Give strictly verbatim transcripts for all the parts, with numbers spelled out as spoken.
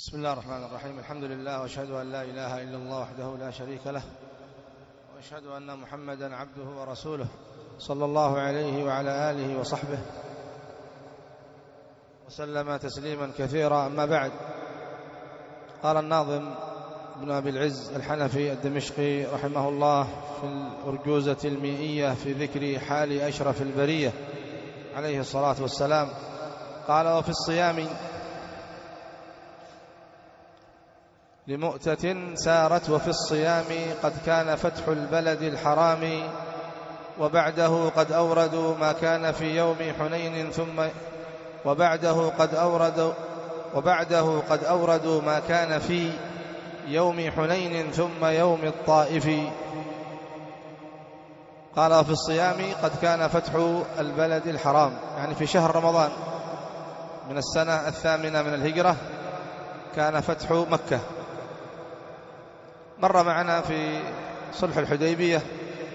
بسم الله الرحمن الرحيم. الحمد لله وأشهد أن لا إله إلا الله وحده لا شريك له، وأشهد أن محمدا عبده ورسوله صلى الله عليه وعلى آله وصحبه وسلم تسليما كثيرا. أما بعد، قال الناظم ابن أبي العز الحنفي الدمشقي رحمه الله في الأرجوزة المئية في ذكر حال أشرف البرية عليه الصلاة والسلام، قال: وفي الصيام لمؤتة سارت، وفي الصيام قد كان فتح البلد الحرام، وبعده قد أوردوا ما كان في يوم حنين ثم وبعده قد أوردوا وبعده قد أوردوا ما كان في يوم حنين ثم يوم الطائف. قال: وفي الصيام قد كان فتح البلد الحرام، يعني في شهر رمضان من السنة الثامنة من الهجرة كان فتح مكة. مر معنا في صلح الحديبية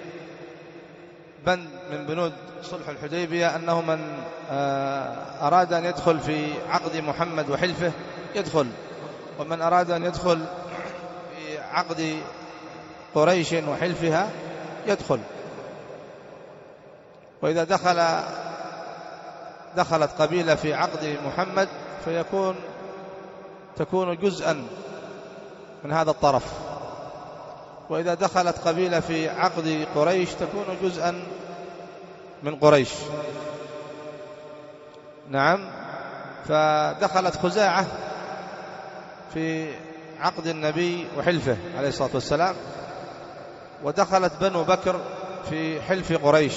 بند من بنود صلح الحديبية أنه من أراد أن يدخل في عقد محمد وحلفه يدخل، ومن أراد أن يدخل في عقد قريش وحلفها يدخل. وإذا دخل دخلت قبيلة في عقد محمد فيكون تكون جزءا من هذا الطرف، وإذا دخلت قبيلة في عقد قريش تكون جزءا من قريش. نعم، فدخلت خزاعة في عقد النبي وحلفه عليه الصلاة والسلام، ودخلت بنو بكر في حلف قريش.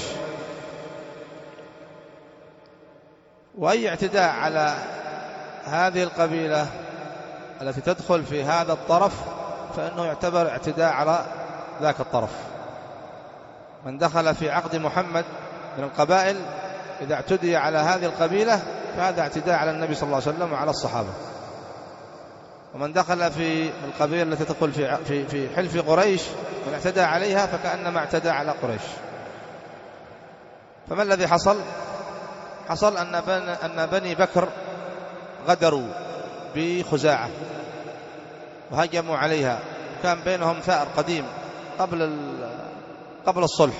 وأي اعتداء على هذه القبيلة التي تدخل في هذا الطرف فإنه يعتبر اعتداء على ذاك الطرف. من دخل في عقد محمد من القبائل إذا اعتدي على هذه القبيلة فهذا اعتداء على النبي صلى الله عليه وسلم وعلى الصحابة. ومن دخل في القبيلة التي تدخل في في في حلف قريش من اعتدى عليها فكأنما اعتدى على قريش. فما الذي حصل؟ حصل أن بني, أن بني بكر غدروا بخزاعة وهجموا عليها. كان بينهم ثأر قديم قبل قبل الصلح،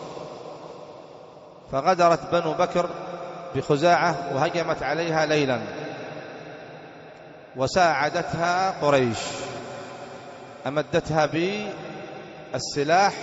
فغدرت بنو بكر بخزاعة وهجمت عليها ليلا، وساعدتها قريش، أمدتها بالسلاح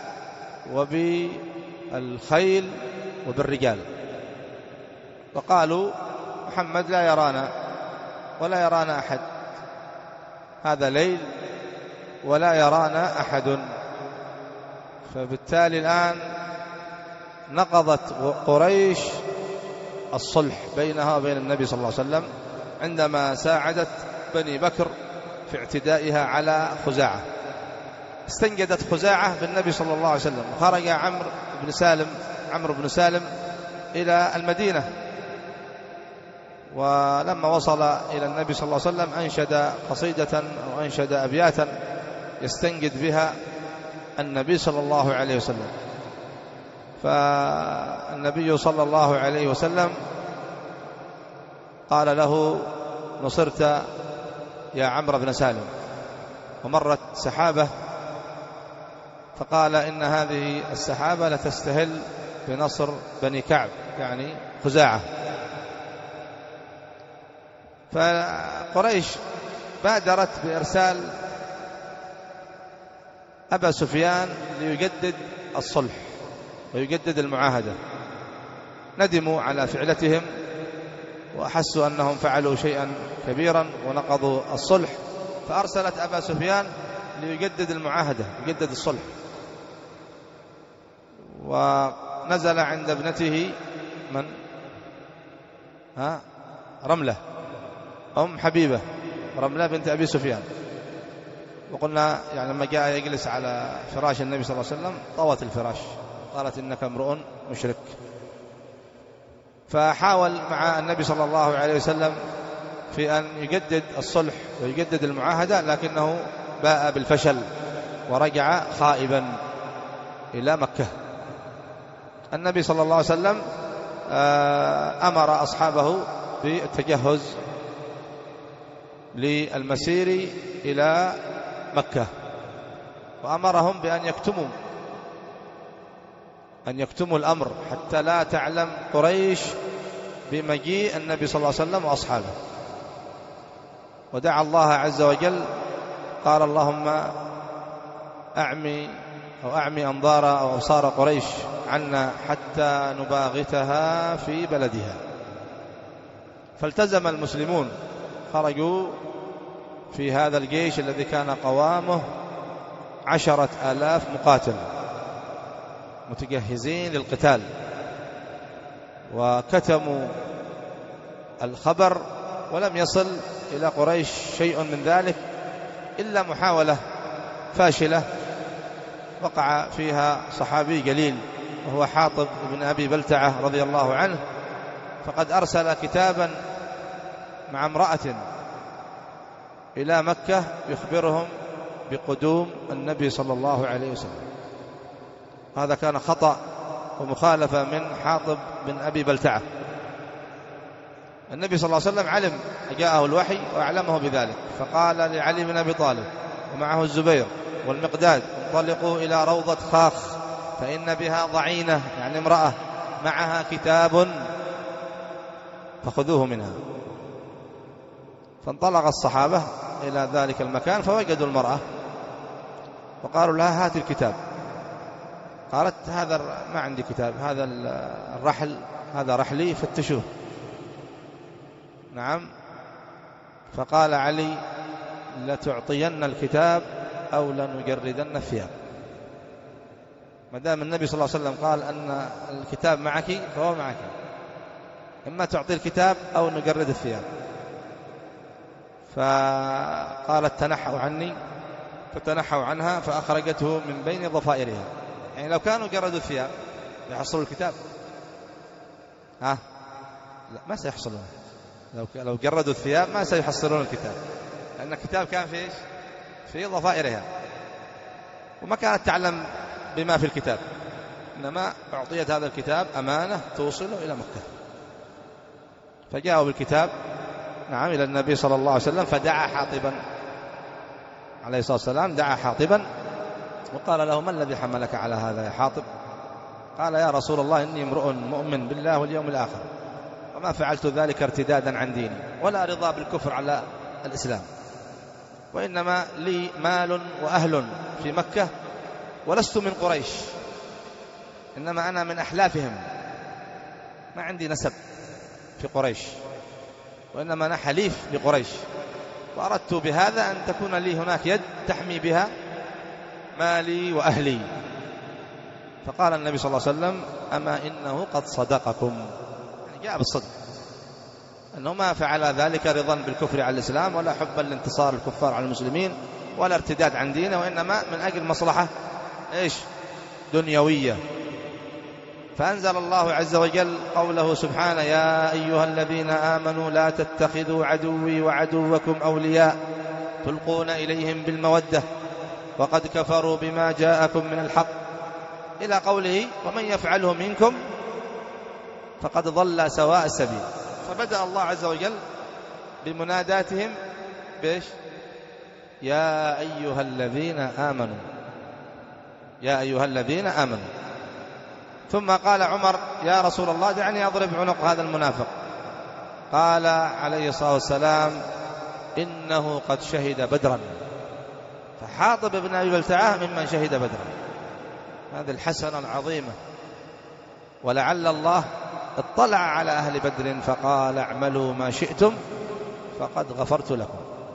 وبالخيل وبالرجال، وقالوا: محمد لا يرانا ولا يرانا أحد، هذا ليل ولا يرانا أحد. فبالتالي الآن نقضت قريش الصلح بينها وبين النبي صلى الله عليه وسلم عندما ساعدت بني بكر في اعتدائها على خزاعة. استنجدت خزاعة بالنبي صلى الله عليه وسلم، وخرج عمرو بن سالم عمرو بن سالم إلى المدينة، ولما وصل إلى النبي صلى الله عليه وسلم أنشد قصيدة أو أنشد أبياتا يستنجد بها النبي صلى الله عليه وسلم. فالنبي صلى الله عليه وسلم قال له: نصرت يا عمرو بن سالم. ومرت سحابة فقال: إن هذه السحابة لتستهل بنصر بني كعب، يعني خزاعة. فقريش بادرت بإرسال أبا سفيان ليجدد الصلح ويجدد المعاهدة. ندموا على فعلتهم وأحسوا أنهم فعلوا شيئا كبيرا ونقضوا الصلح، فأرسلت أبا سفيان ليجدد المعاهدة يجدد الصلح. ونزل عند ابنته من ها رملة أم حبيبة، رملة بنت أبي سفيان. وقلنا يعني لما جاء يجلس على فراش النبي صلى الله عليه وسلم طوت الفراش، قالت: إنك امرؤ مشرك. فحاول مع النبي صلى الله عليه وسلم في أن يجدد الصلح ويجدد المعاهدة، لكنه باء بالفشل ورجع خائبا إلى مكة. النبي صلى الله عليه وسلم أمر أصحابه بالتجهز للمسير إلى مكة، وأمرهم بأن يكتموا أن يكتموا الأمر حتى لا تعلم قريش بمجيء النبي صلى الله عليه وسلم وأصحابه. ودعا الله عز وجل قال اللهم أعمي أو أعمي أنظار أو أبصار قريش عنا حتى نباغتها في بلدها. فالتزم المسلمون، خرجوا في هذا الجيش الذي كان قوامه عشرة آلاف مقاتل متجهزين للقتال، وكتموا الخبر، ولم يصل إلى قريش شيء من ذلك إلا محاولة فاشلة وقع فيها صحابي جليل وهو حاطب بن أبي بلتعة رضي الله عنه، فقد أرسل كتابا مع امرأة إلى مكة يخبرهم بقدوم النبي صلى الله عليه وسلم. هذا كان خطأ ومخالفة من حاطب بن أبي بلتعة. النبي صلى الله عليه وسلم علم، جاءه الوحي وأعلمه بذلك، فقال لعلي بن أبي طالب ومعه الزبير والمقداد انطلقوا إلى روضة خاخ فإن بها ضعينة، يعني امرأة معها كتاب فخذوه منها. فانطلق الصحابة إلى ذلك المكان فوجدوا المرأة وقالوا لها هات الكتاب. قالت هذا ما عندي كتاب، هذا الرحل هذا رحلي فتشوه. نعم. فقال علي لتعطين الكتاب أو لنجردن الثياب. ما دام النبي صلى الله عليه وسلم قال أن الكتاب معك فهو معك، إما تعطي الكتاب أو نجرد الثياب. فقالت تنحوا عني، فتنحوا عنها فأخرجته من بين ضفائرها. يعني لو كانوا جردوا الثياب يحصلوا الكتاب؟ ها لا، ما سيحصلون. لو لو جردوا الثياب ما سيحصلون الكتاب، لأن الكتاب كان في إيش؟ في ضفائرها، وما كانت تعلم بما في الكتاب، إنما أعطيت هذا الكتاب أمانة توصله إلى مكة. فجاءوا بالكتاب نعم إلى النبي صلى الله عليه وسلم، فدعا حاطبا عليه الصلاة والسلام، دعا حاطبا وقال له ما الذي حملك على هذا يا حاطب؟ قال يا رسول الله إني امرؤ مؤمن بالله واليوم الآخر، وما فعلت ذلك ارتدادا عن ديني ولا رضا بالكفر على الإسلام، وإنما لي مال وأهل في مكة ولست من قريش، إنما أنا من أحلافهم، ما عندي نسب في قريش، وإنما أنا حليف لقريش، وأردت بهذا أن تكون لي هناك يد تحمي بها مالي وأهلي. فقال النبي صلى الله عليه وسلم أما إنه قد صدقكم، يعني جاء بالصدق، أنه ما فعل ذلك رضا بالكفر على الإسلام ولا حبا لانتصار الكفار على المسلمين ولا ارتداد عن دينه، وإنما من أجل مصلحة إيش؟ دنيوية. فأنزل الله عز وجل قوله سبحانه يا أيها الذين آمنوا لا تتخذوا عدوي وعدوكم أولياء تلقون إليهم بالمودة وقد كفروا بما جاءكم من الحق، إلى قوله ومن يفعله منكم فقد ضل سواء السبيل. فبدأ الله عز وجل بمناداتهم بإيش؟ يا أيها الذين آمنوا، يا أيها الذين آمنوا. ثم قال عمر يا رسول الله دعني أضرب عنق هذا المنافق. قال عليه الصلاة والسلام إنه قد شهد بدرا. فحاطب بن أبي بلتعة ممن شهد بدرا، هذه الحسنة العظيمة. ولعل الله اطلع على أهل بدر فقال اعملوا ما شئتم فقد غفرت لكم.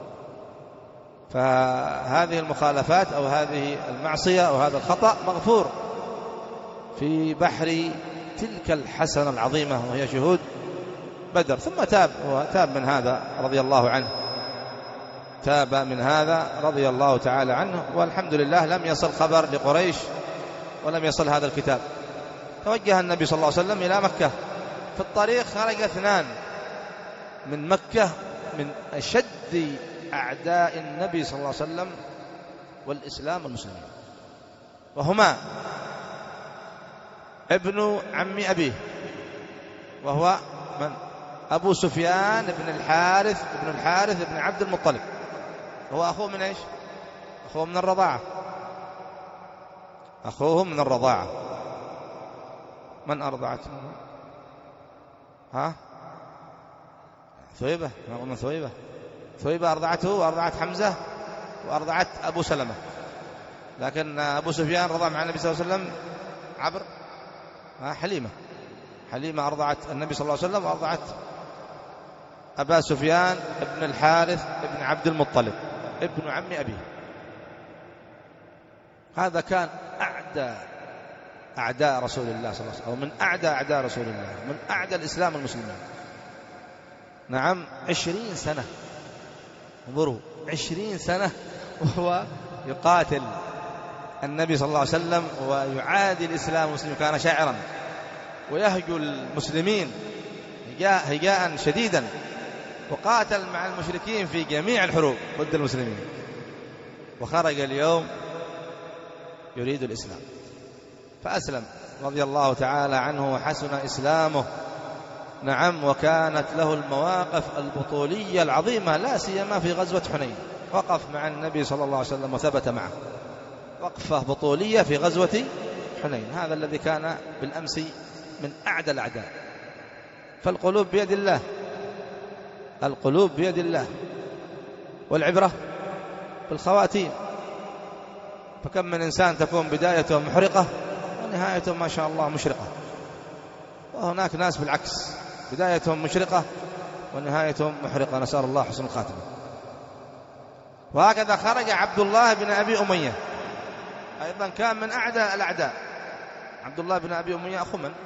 فهذه المخالفات أو هذه المعصية أو هذا الخطأ مغفور في بحر تلك الحسنة العظيمة وهي شهود بدر. ثم تاب، وتاب من هذا رضي الله عنه، تاب من هذا رضي الله تعالى عنه، والحمد لله لم يصل خبر لقريش ولم يصل هذا الكتاب. توجه النبي صلى الله عليه وسلم إلى مكة. في الطريق خرج اثنان من مكة من أشد أعداء النبي صلى الله عليه وسلم والإسلام والمسلمين، وهما ابن عم أبيه وهو من؟ أبو سفيان بن الحارث بن الحارث بن عبد المطلب، هو أخوه من إيش؟ أخوه من الرضاعة، أخوه من الرضاعة. من أرضعته؟ ها؟ ثويبة، ما قلنا ثويبة؟ ثويبة أرضعته وأرضعت حمزة وأرضعت أبو سلمة، لكن أبو سفيان رضع مع النبي صلى الله عليه وسلم عبر حليمة. حليمة أرضعت النبي صلى الله عليه وسلم وأرضعت أبا سفيان ابن الحارث ابن عبد المطلب ابن عم أبيه. هذا كان أعدى أعداء رسول الله صلى الله عليه وسلم، أو من أعدى أعداء رسول الله، من أعدى الإسلام المسلمين. نعم، عشرين سنة، انظروا عشرين سنة وهو يقاتل النبي صلى الله عليه وسلم ويعادي الإسلام المسلم. كان شاعرا ويهجو المسلمين هجاء شديدا، وقاتل مع المشركين في جميع الحروب ضد المسلمين، وخرج اليوم يريد الإسلام فأسلم رضي الله تعالى عنه وحسن إسلامه. نعم، وكانت له المواقف البطولية العظيمة، لا سيما في غزوة حنين، وقف مع النبي صلى الله عليه وسلم وثبت معه وقفة بطولية في غزوة حنين. هذا الذي كان بالأمس من أعدى الأعداء. فالقلوب بيد الله، القلوب بيد الله، والعبرة بالخواتيم. فكم من إنسان تكون بدايته محرقة ونهايته ما شاء الله مشرقة، وهناك ناس بالعكس بدايتهم مشرقة ونهايتهم محرقة، نسأل الله حسن الخاتمة. وهكذا خرج عبد الله بن أبي أمية، أيضا كان من أعداء الأعداء. عبد الله بن أبي أمية أخو من؟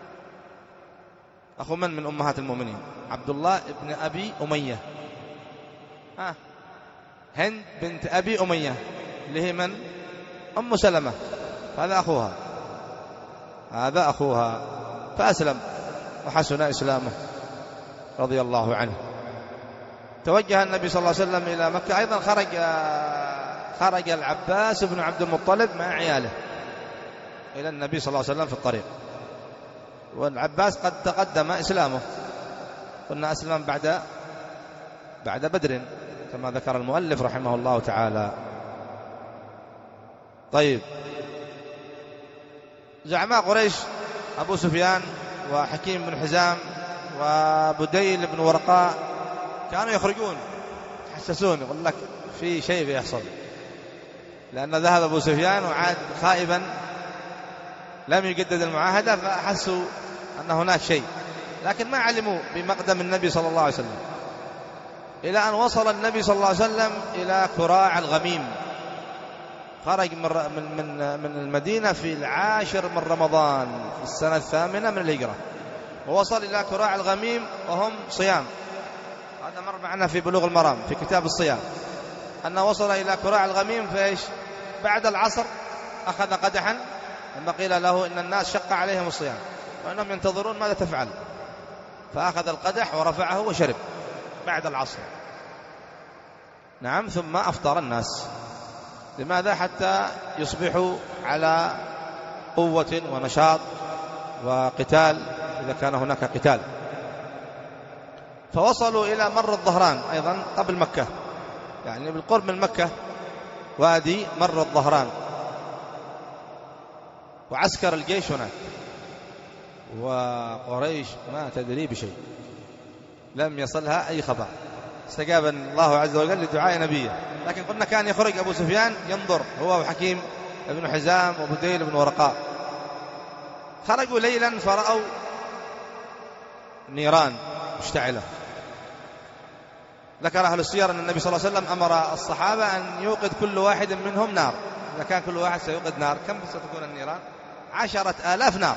أخو من من أمهات المؤمنين؟ عبد الله بن أبي أمية، ها، هند بنت أبي أمية اللي هي من؟ أم سلمة، هذا أخوها، هذا أخوها. فأسلم وحسن إسلامه رضي الله عنه. توجه النبي صلى الله عليه وسلم إلى مكة. أيضا خرج خرج العباس بن عبد المطلب مع عياله إلى النبي صلى الله عليه وسلم في الطريق، والعباس قد تقدم إسلامه، قلنا أسلم بعد بعد بدر كما ذكر المؤلف رحمه الله تعالى. طيب، زعماء قريش أبو سفيان وحكيم بن حزام وبديل بن ورقاء كانوا يخرجون يحسسون، يقول لك في شيء بيحصل، لأن ذهب أبو سفيان وعاد خائبا لم يجدد المعاهدة، فأحسوا أن هناك شيء، لكن ما علموا بمقدم النبي صلى الله عليه وسلم، إلى أن وصل النبي صلى الله عليه وسلم إلى كراع الغميم. خرج من من من المدينة في العاشر من رمضان في السنة الثامنة من الهجرة، ووصل إلى كراع الغميم وهم صيام. هذا مر معنا في بلوغ المرام في كتاب الصيام، أنه وصل إلى كراع الغميم في إيش؟ بعد العصر أخذ قدحا، لما قيل له إن الناس شق عليهم الصيام وأنهم ينتظرون ماذا تفعل، فأخذ القدح ورفعه وشرب بعد العصر. نعم، ثم أفطر الناس. لماذا؟ حتى يصبحوا على قوة ونشاط وقتال إذا كان هناك قتال. فوصلوا إلى مر الظهران أيضا قبل مكة، يعني بالقرب من مكة، وادي مر الظهران، وعسكر الجيش هناك، وقريش ما تدري بشيء، لم يصلها أي خبر، استجاب الله عز وجل لدعاء نبيه. لكن قلنا كان يخرج أبو سفيان ينظر هو وحكيم بن حزام وبديل بن ورقاء. خرجوا ليلا فرأوا نيران مشتعلة. ذكر أهل السير أن النبي صلى الله عليه وسلم أمر الصحابة أن يوقد كل واحد منهم نار. إذا كان كل واحد سيوقد نار، كم ستكون النيران؟ عشرة آلاف نار.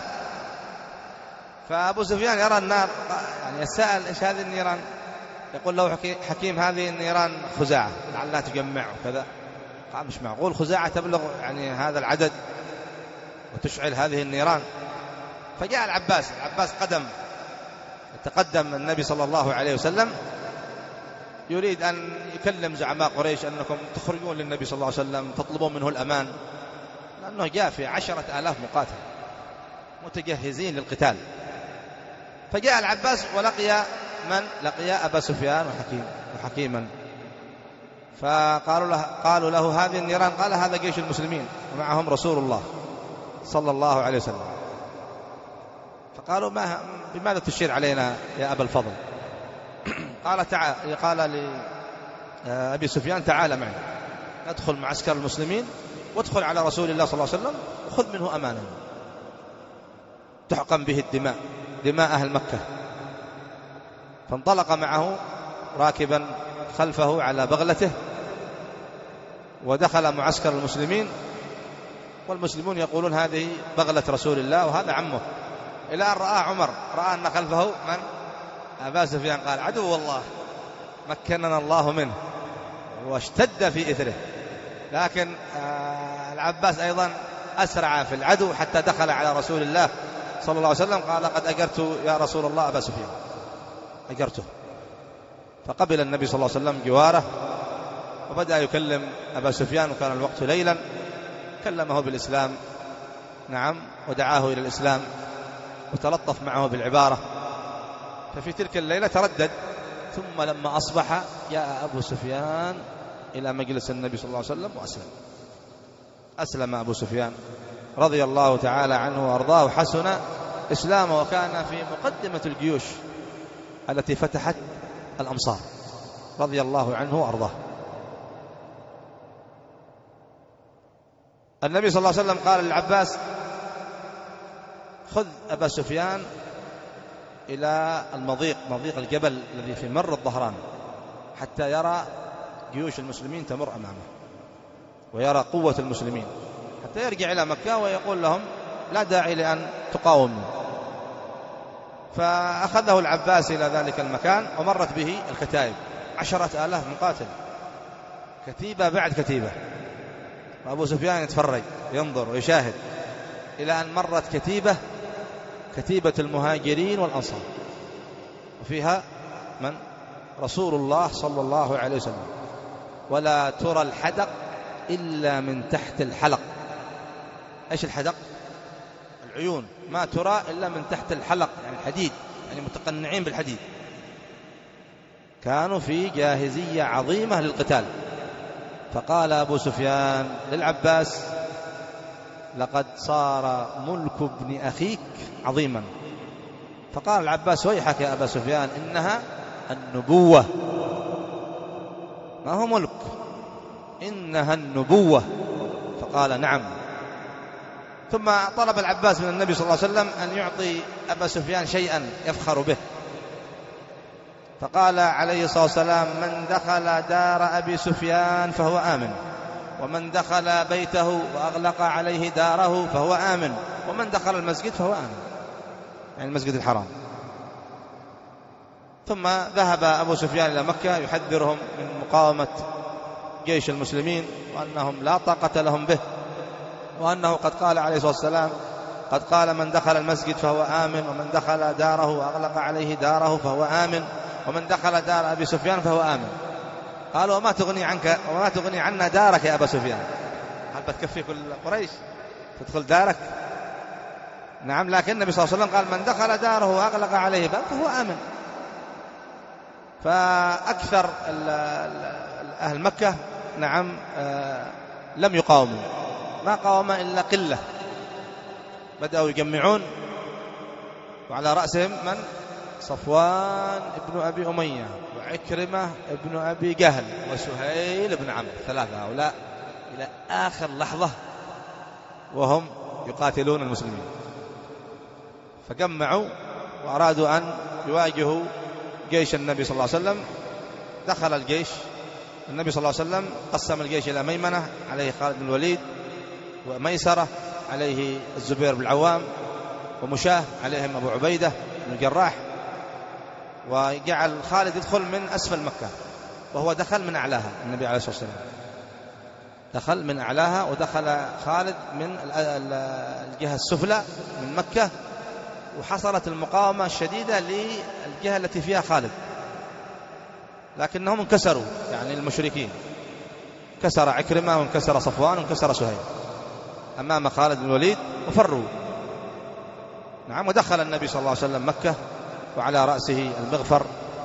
فأبو سفيان يرى النار، يعني يسأل إيش هذه النيران؟ يقول له حكيم هذه النيران خزاعة لعلها تجمع وكذا. قال مش معقول خزاعة تبلغ يعني هذا العدد وتشعل هذه النيران. فجاء العباس، العباس قدم تقدم النبي صلى الله عليه وسلم يريد أن يكلم زعماء قريش أنكم تخرجون للنبي صلى الله عليه وسلم تطلبون منه الأمان، لأنه جاء في عشرة آلاف مقاتل متجهزين للقتال. فجاء العباس ولقي من لقيا أبا سفيان وحكيم وحكيما، فقالوا له, قالوا له هذه النيران، قال هذا جيش المسلمين ومعهم رسول الله صلى الله عليه وسلم. فقالوا ما بماذا تشير علينا يا أبا الفضل؟ قال تعال قال لأبي سفيان تعال معي ندخل معسكر المسلمين وادخل على رسول الله صلى الله عليه وسلم وخذ منه أمانة تحقن به الدماء، دماء أهل مكة. فانطلق معه راكبا خلفه على بغلته ودخل معسكر المسلمين، والمسلمون يقولون هذه بغلة رسول الله وهذا عمه، إلى أن رأى عمر، رأى أن خلفه من؟ أبا سفيان، قال عدو الله مكننا الله منه، واشتد في إثره. لكن العباس أيضا أسرع في العدو حتى دخل على رسول الله صلى الله عليه وسلم، قال قد أجرت يا رسول الله أبا سفيان، أجرته. فقبل النبي صلى الله عليه وسلم جواره وبدأ يكلم أبا سفيان، وكان الوقت ليلا، كلمه بالإسلام، نعم، ودعاه إلى الإسلام وتلطف معه بالعبارة. ففي تلك الليلة تردد، ثم لما أصبح جاء أبو سفيان إلى مجلس النبي صلى الله عليه وسلم وأسلم. أسلم أبو سفيان رضي الله تعالى عنه وأرضاه، وحسن إسلامه، وكان في مقدمة الجيوش التي فتحت الأمصار رضي الله عنه وأرضاه. النبي صلى الله عليه وسلم قال للعباس خذ أبا سفيان إلى المضيق، مضيق الجبل الذي في مر الظهران، حتى يرى جيوش المسلمين تمر أمامه ويرى قوة المسلمين، حتى يرجع إلى مكة ويقول لهم لا داعي لأن تقاوموا. فأخذه العباس إلى ذلك المكان، ومرت به الكتائب، عشرة آلاف مقاتل، كتيبة بعد كتيبة، وأبو سفيان يتفرج ينظر ويشاهد، إلى أن مرت كتيبة كتيبة المهاجرين والأنصار، وفيها من؟ رسول الله صلى الله عليه وسلم، ولا ترى الحدق إلا من تحت الحلق. إيش الحدق؟ العيون، ما ترى إلا من تحت الحلق، يعني الحديد، يعني متقنعين بالحديد. كانوا في جاهزية عظيمة للقتال. فقال أبو سفيان للعباس لقد صار ملك ابن أخيك عظيما. فقال العباس ويحك يا أبا سفيان إنها النبوة، ما هو ملك، إنها النبوة. فقال نعم. ثم طلب العباس من النبي صلى الله عليه وسلم أن يعطي أبا سفيان شيئا يفخر به، فقال عليه الصلاة والسلام من دخل دار أبي سفيان فهو آمن، ومن دخل بيته وأغلق عليه داره فهو آمن، ومن دخل المسجد فهو آمن، يعني المسجد الحرام. ثم ذهب أبو سفيان إلى مكة يحذرهم من مقاومة جيش المسلمين، وأنهم لا طاقة لهم به، وأنه قد قال عليه الصلاة والسلام قد قال من دخل المسجد فهو آمن، ومن دخل داره وأغلق عليه داره فهو آمن، ومن دخل دار أبي سفيان فهو آمن. قالوا وما تغني عنك وما تغني عنا دارك يا أبا سفيان؟ هل بتكفي كل قريش تدخل دارك؟ نعم. لكن النبي صلى الله عليه وسلم قال من دخل داره وأغلق عليه باب فهو آمن. فأكثر أهل مكة نعم لم يقاوموا، ما قاوم إلا قلة، بدأوا يجمعون، وعلى رأسهم من؟ صفوان ابن أبي أمية، وعكرمة ابن أبي جهل، وسهيل بن عمرو، ثلاثة هؤلاء إلى آخر لحظة وهم يقاتلون المسلمين. فجمعوا وأرادوا أن يواجهوا جيش النبي صلى الله عليه وسلم. دخل الجيش النبي صلى الله عليه وسلم، قسم الجيش إلى ميمنة عليه خالد بن الوليد، وميسرة عليه الزبير بن العوام، ومشاه عليهم أبو عبيدة بن الجراح، وجعل خالد يدخل من أسفل مكة، وهو دخل من أعلاها. النبي عليه الصلاة والسلام دخل من أعلاها، ودخل خالد من الجهة السفلى من مكة، وحصلت المقاومة الشديدة للجهة التي فيها خالد، لكنهم انكسروا، يعني المشركين كسر عكرمة وانكسر صفوان وانكسر سهيل أمام خالد بن الوليد وفروا. نعم. ودخل النبي صلى الله عليه وسلم مكة وعلى رأسه المغفر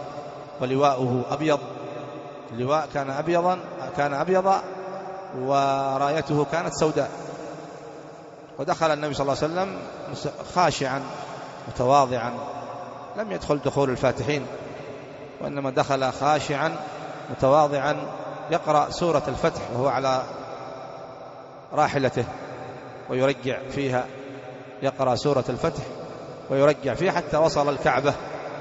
ولواءه أبيض، اللواء كان أبيضا كان أبيضا ورايته كانت سوداء. ودخل النبي صلى الله عليه وسلم خاشعا متواضعا، لم يدخل دخول الفاتحين، وإنما دخل خاشعا متواضعا يقرأ سورة الفتح وهو على راحلته ويرجع فيها، يقرأ سورة الفتح ويرجع فيها حتى وصل الكعبة،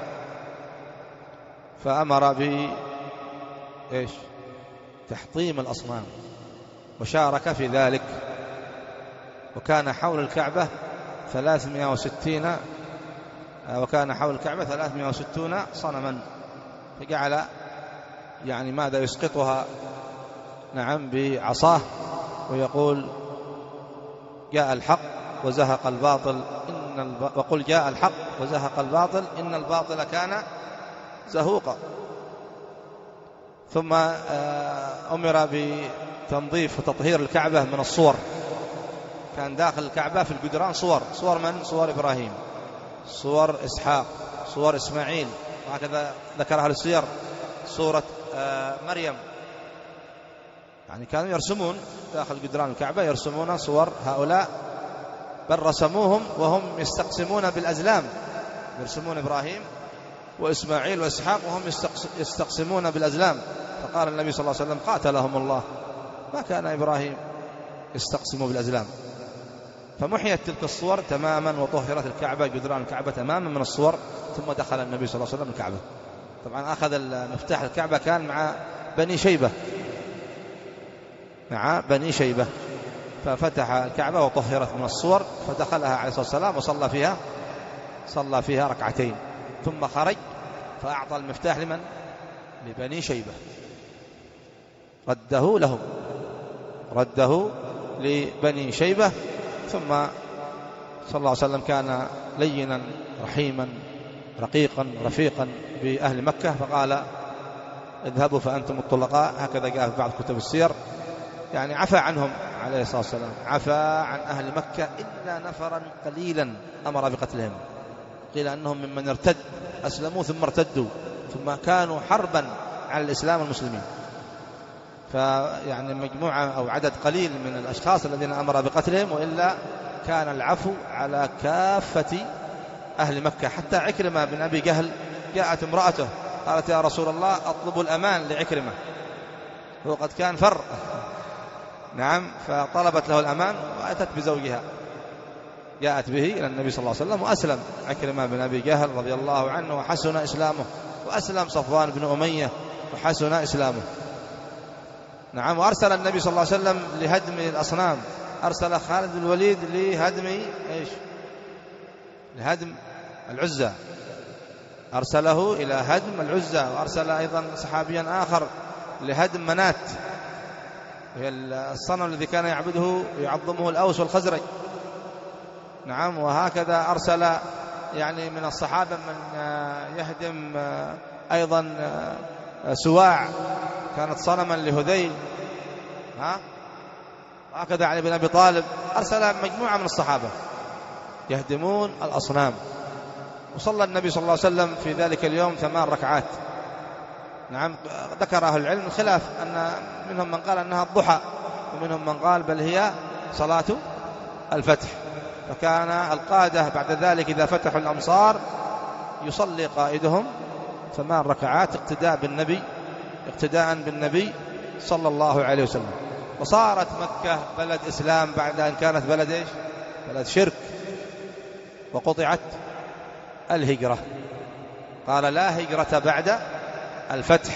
فأمر ب إيش تحطيم الأصنام وشارك في ذلك. وكان حول الكعبة ثلاثمائة وستين وكان حول الكعبة ثلاثمائة وستون صنما، فجعل يعني ماذا يسقطها نعم بعصاه ويقول جاء الحق وزهق الباطل إن الب... وقل جاء الحق وزهق الباطل إن الباطل كان زهوقا. ثم أمر بتنظيف وتطهير الكعبة من الصور، كان داخل الكعبة في الجدران صور، صور من؟ صور إبراهيم، صور إسحاق، صور إسماعيل، وهكذا ذكرها السير، صورة مريم. يعني كانوا يرسمون داخل جدران الكعبة، يرسمون صور هؤلاء، بل رسموهم وهم يستقسمون بالأزلام، يرسمون إبراهيم وإسماعيل وإسحاق وهم يستقسمون بالأزلام. فقال النبي صلى الله عليه وسلم قاتلهم الله، ما كان إبراهيم يستقسم بالأزلام. فمحيت تلك الصور تماما وطهرت الكعبة، جدران الكعبة تماما من الصور. ثم دخل النبي صلى الله عليه وسلم الكعبة. طبعا أخذ مفتاح الكعبة كان مع بني شيبة، مع بني شيبة، ففتح الكعبة وطهرت من الصور، فدخلها عليه الصلاة والسلام وصلى فيها صلى فيها ركعتين، ثم خرج فأعطى المفتاح لمن؟ لبني شيبة، رده لهم، رده لبني شيبة. ثم صلى الله عليه وسلم كان لينا رحيما رقيقا رفيقا بأهل مكة، فقال اذهبوا فأنتم الطلقاء، هكذا جاء في بعض كتب السير. يعني عفى عنهم عليه الصلاة والسلام، عفى عن أهل مكة إلا نفرا قليلا أمر بقتلهم، قيل أنهم ممن ارتد، أسلموا ثم ارتدوا، ثم كانوا حربا على الإسلام والمسلمين. فيعني مجموعة أو عدد قليل من الأشخاص الذين أمر بقتلهم، وإلا كان العفو على كافة أهل مكة. حتى عكرمة بن أبي جهل جاءت امرأته قالت يا رسول الله أطلب الأمان لعكرمة، هو قد كان فر نعم، فطلبت له الأمان وأتت بزوجها، جاءت به إلى النبي صلى الله عليه وسلم، وأسلم عكرمة بن أبي جهل رضي الله عنه وحسن إسلامه، وأسلم صفوان بن أمية وحسن إسلامه نعم. وأرسل النبي صلى الله عليه وسلم لهدم الأصنام، أرسل خالد بن الوليد لهدم إيش؟ لهدم العزى، أرسله إلى هدم العزى. وأرسل أيضا صحابيا آخر لهدم منات، هي الصنم الذي كان يعبده يعظمه الأوس والخزرج نعم. وهكذا أرسل يعني من الصحابة من يهدم أيضا سواع، كانت صنما لهذيل، ها هكذا علي بن أبي طالب، أرسل مجموعة من الصحابة يهدمون الأصنام. وصلى النبي صلى الله عليه وسلم في ذلك اليوم ثمان ركعات نعم. ذكر أهل العلم الخلاف، أن منهم من قال أنها الضحى، ومنهم من قال بل هي صلاة الفتح. فكان القادة بعد ذلك إذا فتحوا الأمصار يصلي قائدهم ثمان ركعات اقتداء بالنبي اقتداء بالنبي صلى الله عليه وسلم. وصارت مكة بلد إسلام بعد أن كانت بلد إيش؟ بلد شرك. وقطعت الهجرة، قال لا هجرة بعد الفتح،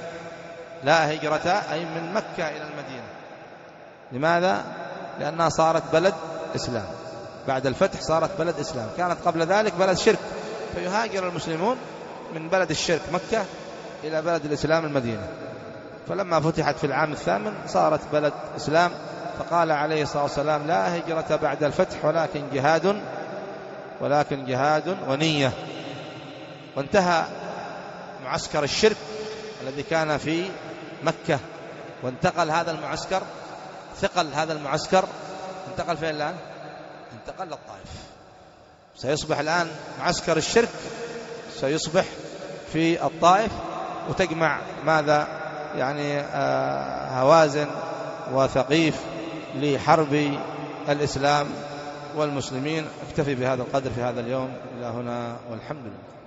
لا هجرة أي من مكة إلى المدينة. لماذا؟ لأنها صارت بلد إسلام، بعد الفتح صارت بلد إسلام، كانت قبل ذلك بلد شرك، فيهاجر المسلمون من بلد الشرك مكة إلى بلد الإسلام المدينة. فلما فتحت في العام الثامن صارت بلد إسلام، فقال عليه الصلاة والسلام لا هجرة بعد الفتح ولكن جهاد ولكن جهاد ونية. وانتهى معسكر الشرك الذي كان في مكة، وانتقل هذا المعسكر، ثقل هذا المعسكر، انتقل فين الآن؟ انتقل للطائف. سيصبح الآن معسكر الشرك سيصبح في الطائف، وتجمع ماذا يعني هوازن وثقيف لحرب الإسلام والمسلمين. اكتفي بهذا القدر في هذا اليوم. إلى هنا والحمد لله.